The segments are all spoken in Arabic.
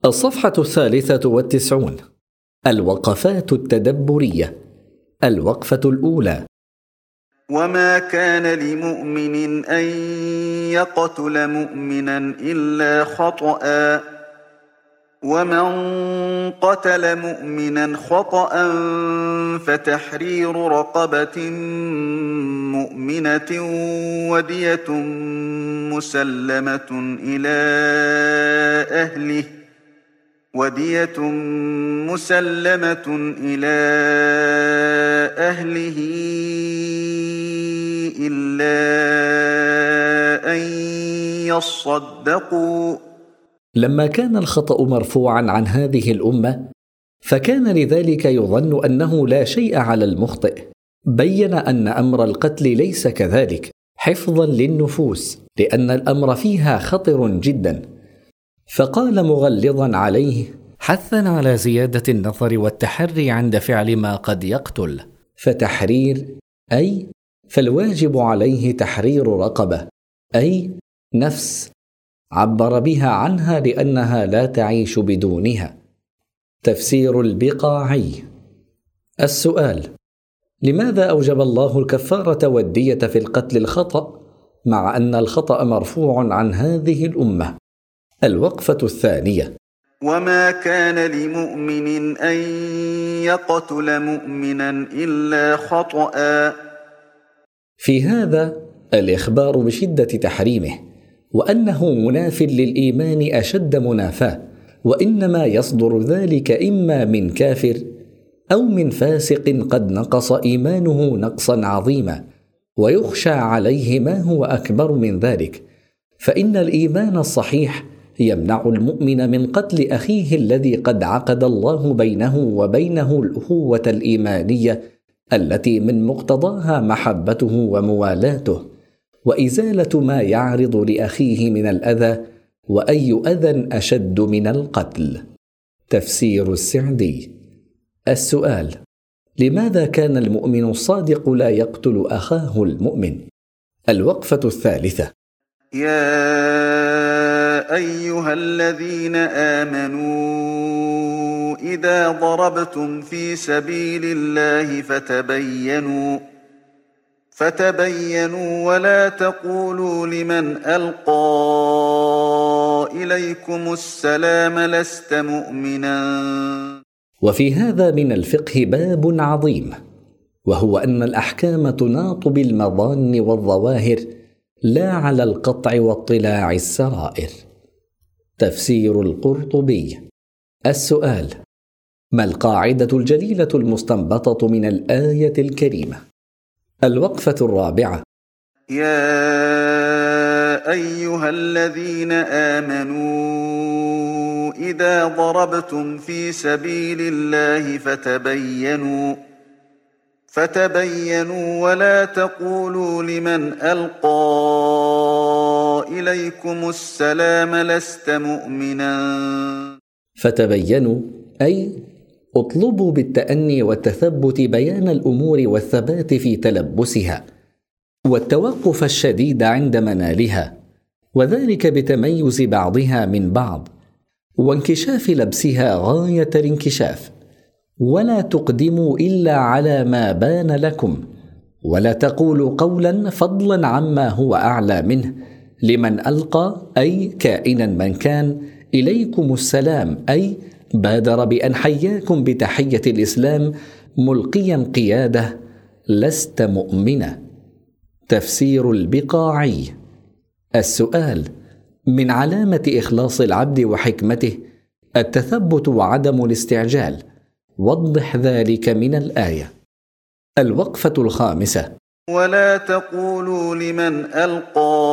الصفحة 93. الوقفات التدبرية. الوقفة الأولى: وما كان لمؤمن أن يقتل مؤمنا إلا خطأ، ومن قتل مؤمنا خطأ فتحرير رقبة مؤمنة ودية مسلمة إلى أهله إلا أن يصدقوا. لما كان الخطأ مرفوعا عن هذه الأمة، فكان لذلك يظن أنه لا شيء على المخطئ. بين أن أمر القتل ليس كذلك، حفظا للنفوس، لأن الأمر فيها خطر جدا. فقال مغلظا عليه، حثا على زيادة النظر والتحري عند فعل ما قد يقتل. فتحرير أي فالواجب عليه تحرير رقبة، أي نفس، عبر بها عنها لأنها لا تعيش بدونها. تفسير البقاعي. السؤال: لماذا أوجب الله الكفارة والدية في القتل الخطأ مع أن الخطأ مرفوع عن هذه الأمة؟ الوقفة الثانية: وما كان لمؤمن أن يقتل مؤمنا إلا خطأ. في هذا الإخبار بشدة تحريمه، وأنه مناف للإيمان أشد منافاة، وإنما يصدر ذلك إما من كافر أو من فاسق قد نقص إيمانه نقصا عظيما، ويخشى عليه ما هو أكبر من ذلك. فإن الإيمان الصحيح يمنع المؤمن من قتل أخيه الذي قد عقد الله بينه وبينه الأخوة الإيمانية التي من مقتضاها محبته وموالاته، وإزالة ما يعرض لأخيه من الأذى، وأي أذى أشد من القتل. تفسير السعدي. السؤال: لماذا كان المؤمن الصادق لا يقتل أخاه المؤمن؟ الوقفة الثالثة: يا أيها الذين آمنوا إذا ضربتم في سبيل الله فتبينوا ولا تقولوا لمن ألقى إليكم السلام لست مؤمنا. وفي هذا من الفقه باب عظيم، وهو أن الأحكام تناط بالمظان والظواهر لا على القطع واطلاع السرائر. تفسير القرطبي. السؤال: ما القاعدة الجليلة المستنبطة من الآية الكريمة؟ الوقفة الرابعة: يا أيها الذين آمنوا إذا ضربتم في سبيل الله فتبينوا ولا تقولوا لمن ألقى إليكم السلام لست مؤمنا. فتبينوا أي اطلبوا بالتأني والتثبت بيان الأمور والثبات في تلبسها، والتوقف الشديد عند منالها، وذلك بتميز بعضها من بعض، وانكشاف لبسها غاية الانكشاف. ولا تقدموا إلا على ما بان لكم، ولا تقولوا قولا فضلا عما هو أعلى منه لمن ألقى، أي كائنا من كان، إليكم السلام، أي بادر بأن حياكم بتحية الإسلام ملقيا قياده، لست مؤمنا. تفسير البقاعي. السؤال: من علامة إخلاص العبد وحكمته التثبت وعدم الاستعجال، وضح ذلك من الآية. الوقفة الخامسة: ولا تقولوا لمن ألقى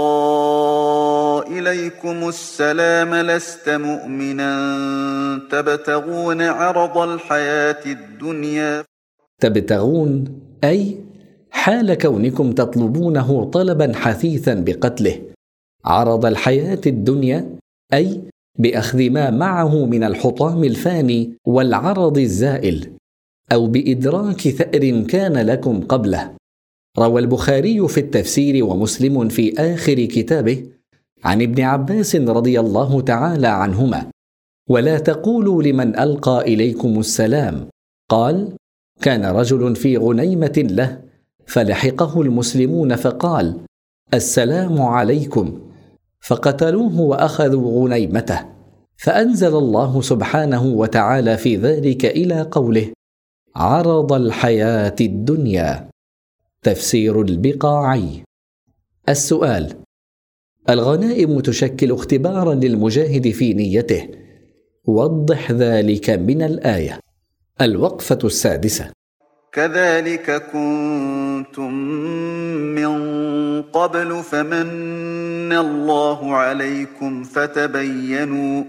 إليكم السلام لست مؤمنا تبتغون عرض الحياة الدنيا. تبتغون أي حال كونكم تطلبونه طلبا حثيثا بقتله، عرض الحياة الدنيا أي بأخذ ما معه من الحطام الفاني والعرض الزائل، أو بإدراك ثأر كان لكم قبله. روى البخاري في التفسير ومسلم في آخر كتابه عن ابن عباس رضي الله تعالى عنهما، ولا تقولوا لمن ألقى إليكم السلام. قال: كان رجل في غنيمة له فلحقه المسلمون فقال: السلام عليكم، فقتلوه وأخذوا غنيمته. فأنزل الله سبحانه وتعالى في ذلك إلى قوله: عرض الحياة الدنيا. تفسير البقاعي. السؤال: الغنائم تشكل اختبارا للمجاهد في نيته، وضح ذلك من الآية. الوقفة السادسة. كذلك كنتم من قبل فمن الله عليكم فتبينوا.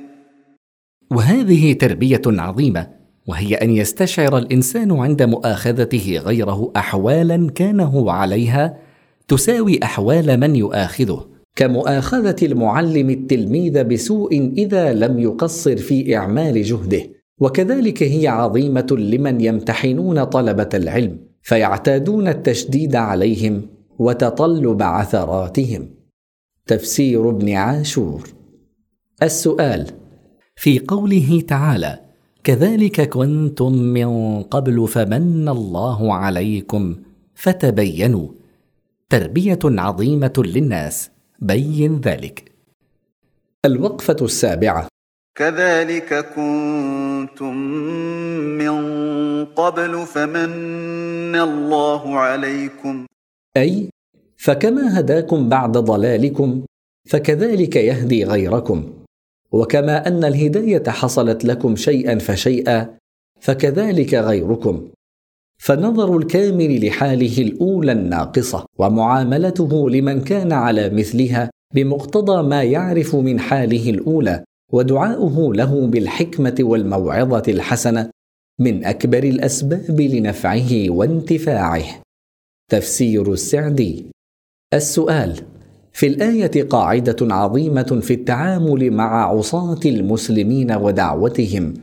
وهذه تربية عظيمة، وهي أن يستشعر الإنسان عند مؤاخذته غيره أحوالا كان هو عليها تساوي أحوال من يؤاخذه، كمؤاخذة المعلم التلميذ بسوء إذا لم يقصر في إعمال جهده. وكذلك هي عظيمة لمن يمتحنون طلبة العلم فيعتادون التشديد عليهم وتطلب عثراتهم. تفسير ابن عاشور. السؤال: في قوله تعالى: كذلك كنتم من قبل فمن الله عليكم فتبينوا، تربية عظيمة للناس، بين ذلك. الوقفة السابعة. كذلك كنتم من قبل فمن الله عليكم، أي فكما هداكم بعد ضلالكم فكذلك يهدي غيركم، وكما أن الهداية حصلت لكم شيئا فشيئا فكذلك غيركم. فنظر الكامل لحاله الأولى الناقصة ومعاملته لمن كان على مثلها بمقتضى ما يعرف من حاله الأولى، ودعاؤه له بالحكمة والموعظة الحسنة من أكبر الأسباب لنفعه وانتفاعه. تفسير السعدي. السؤال: في الآية قاعدة عظيمة في التعامل مع عصاة المسلمين ودعوتهم،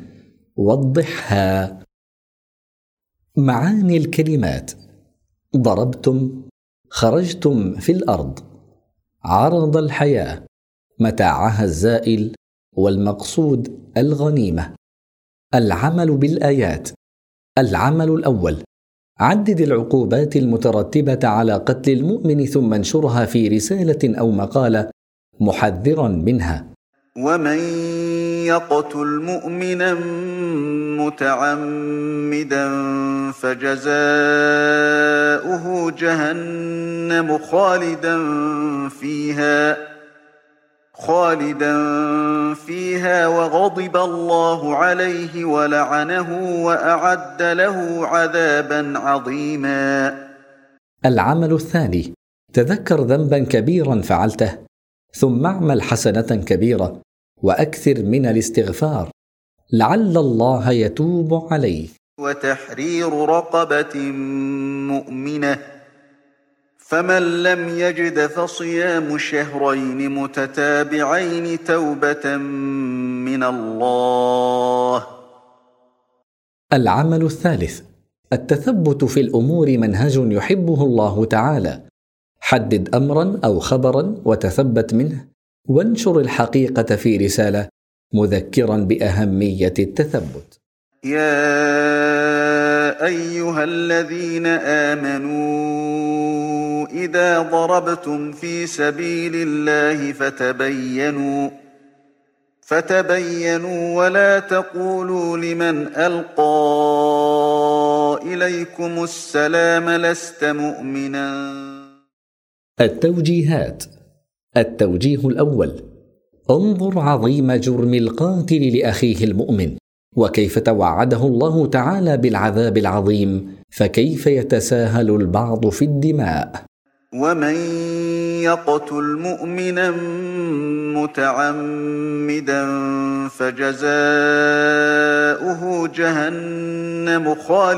وضحها. معاني الكلمات: ضربتم، خرجتم في الأرض، عرض الحياة، متاعها الزائل، والمقصود الغنيمة. العمل بالآيات. العمل الأول: عدد العقوبات المترتبة على قتل المؤمن ثم انشرها في رسالة أو مقالة محذرا منها. ومن يقتل مؤمنا متعمدا فجزاؤه جهنم خالدا فيها وغضب الله عليه ولعنه وأعد له عذابا عظيما. العمل الثاني: تذكر ذنبا كبيرا فعلته ثم اعمل حسنة كبيرة وأكثر من الاستغفار لعل الله يتوب عليك. وتحرير رقبة مؤمنة، فمن لم يجد فصيام شهرين متتابعين توبة من الله. العمل الثالث: التثبت في الأمور منهج يحبه الله تعالى. حدد أمرا أو خبرا وتثبت منه، وانشر الحقيقة في رسالة مذكرا بأهمية التثبت. يا أيها الذين آمنوا إذا ضربتم في سبيل الله فتبينوا ولا تقولوا لمن ألقى إليكم السلام لست مؤمنا. التوجيهات. التوجيه الأول: انظر عظيم جرم القاتل لأخيه المؤمن، وكيف توعده الله تعالى بالعذاب العظيم، فكيف يتساهل البعض في الدماء. ومن يقتل مؤمنا متعمدا فجزاؤه جهنم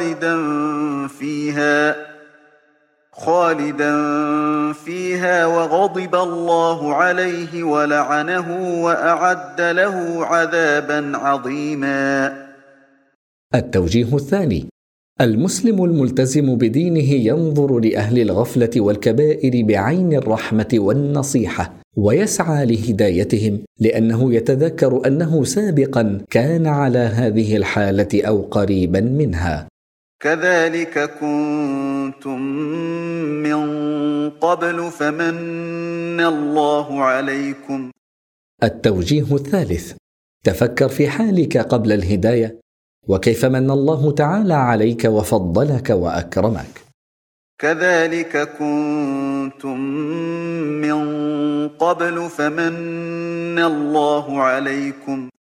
خالدا فيها وغضب الله عليه ولعنه وأعد له عذابا عظيما. التوجيه الثاني: المسلم الملتزم بدينه ينظر لأهل الغفلة والكبائر بعين الرحمة والنصيحة، ويسعى لهدايتهم لأنه يتذكر أنه سابقا كان على هذه الحالة أو قريبا منها. كذلك كنتم من قبل فمن الله عليكم. التوجيه الثالث: تفكر في حالك قبل الهداية وكيف من الله تعالى عليك وفضلك وأكرمك. كذلك كنتم من قبل فمن الله عليكم.